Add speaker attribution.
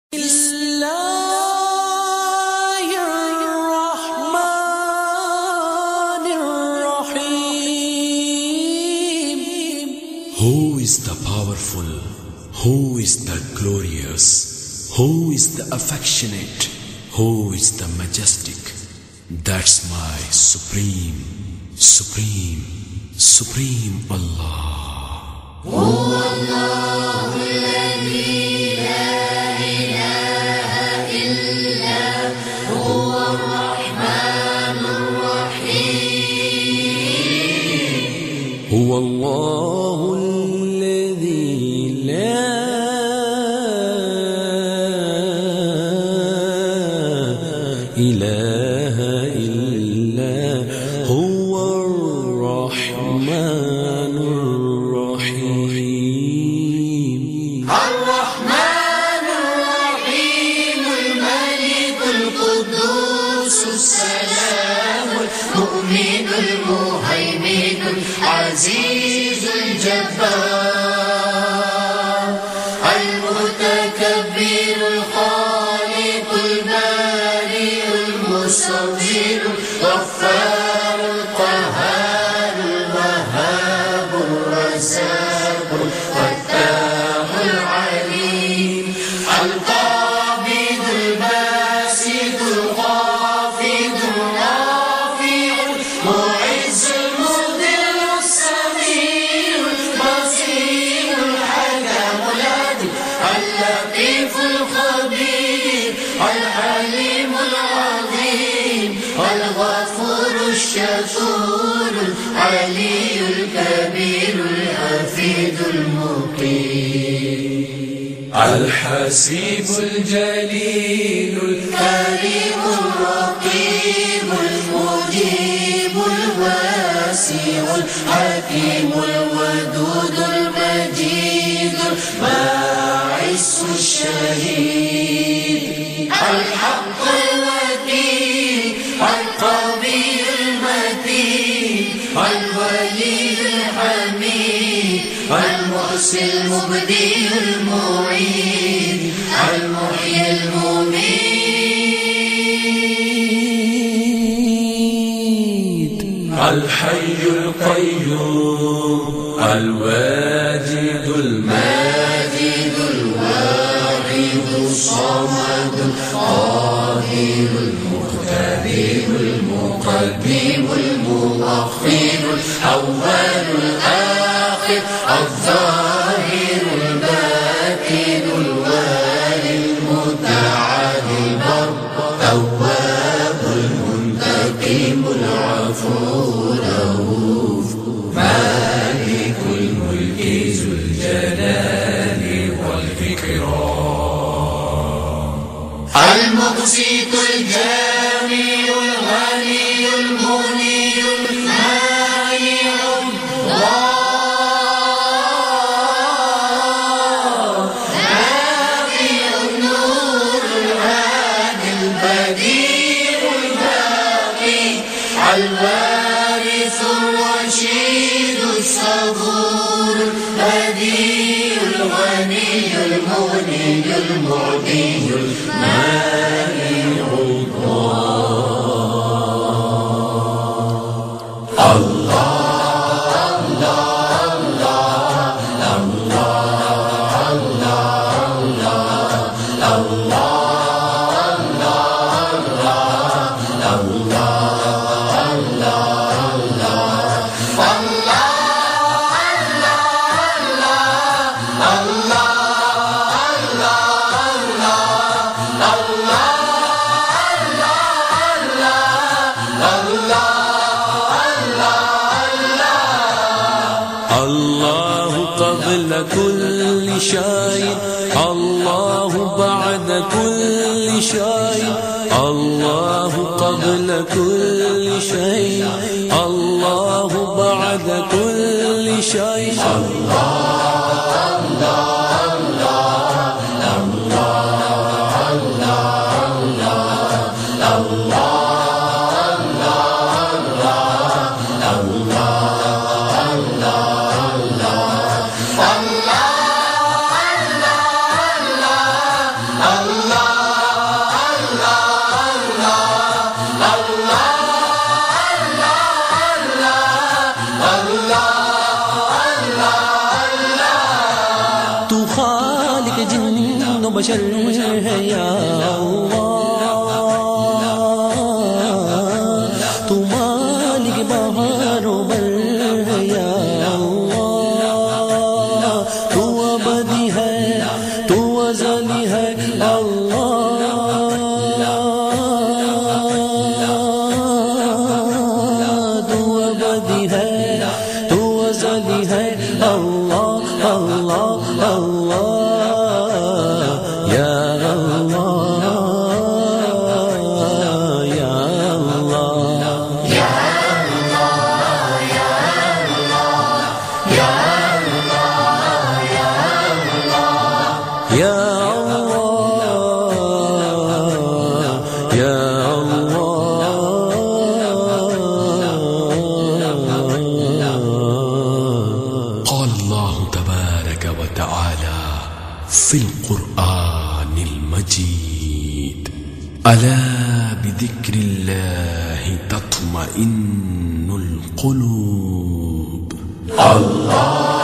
Speaker 1: Who is the powerful? Who is the glorious? Who is the affectionate? Who is the majestic? That's my supreme, supreme, supreme Allah. هو الله الذي لا إله إلا هو الرحمن الرحيم.
Speaker 2: الرحمن الرحيم الملك القدوس السلام المؤمن المهيمن العزيز الجبار المتكبر الخالق البارئ المصور الغفار القهار الوهاب الرزاق الفتاح العليم القابض الباسط الخافض الرافع المعز المذل السميع البصير الحكم العدل اللطيف الخبير الحليم العظيم الغفور الشكور العلي الكبير الحفيظ المقيم
Speaker 1: الحسيب الجليل
Speaker 2: الكريم الرقيب المجيب الواسع الحكيم الودود المجيد الباعث الشهيد الحق الوكيل القوي المتين الولي الحميد المحسن المبدي المعيد المحيي المميت
Speaker 1: الحي القيوم الواجد
Speaker 2: الماجد الواحد الصمد القاهر المقتدر المقدم المؤخر الأول الآخر الظاهر الباطن الوالي المتعال البر التواب المنتقم العفو الرؤوف مالك الملك ذو الجلال والإكرام المقسط الجامع الغني المغني المانع نافع النور الهادي البديع الباقي الوارث الرشيد الصبور البديع الغني المغني المعطي المانع
Speaker 1: الله قبل كل شيء الله بعد كل شيء الله قبل كل شيء الله بعد كل شيء
Speaker 2: Allah
Speaker 1: बशर है या अल्लाह, तू मालिक बहारो बल है या अल्लाह, तू अबदी है तू अज़ली है अल्लाह, तू अबदी है तू अज़ली है अल्लाह अल्लाह अल्लाह या अल्लाह या अल्लाह
Speaker 2: या अल्लाह या अल्लाह या अल्लाह या अल्लाह
Speaker 1: या अल्लाह या
Speaker 3: قال الله تبارك وتعالى في القرآن المجيد ألا بذكر الله تطمئن القلوب.
Speaker 2: الله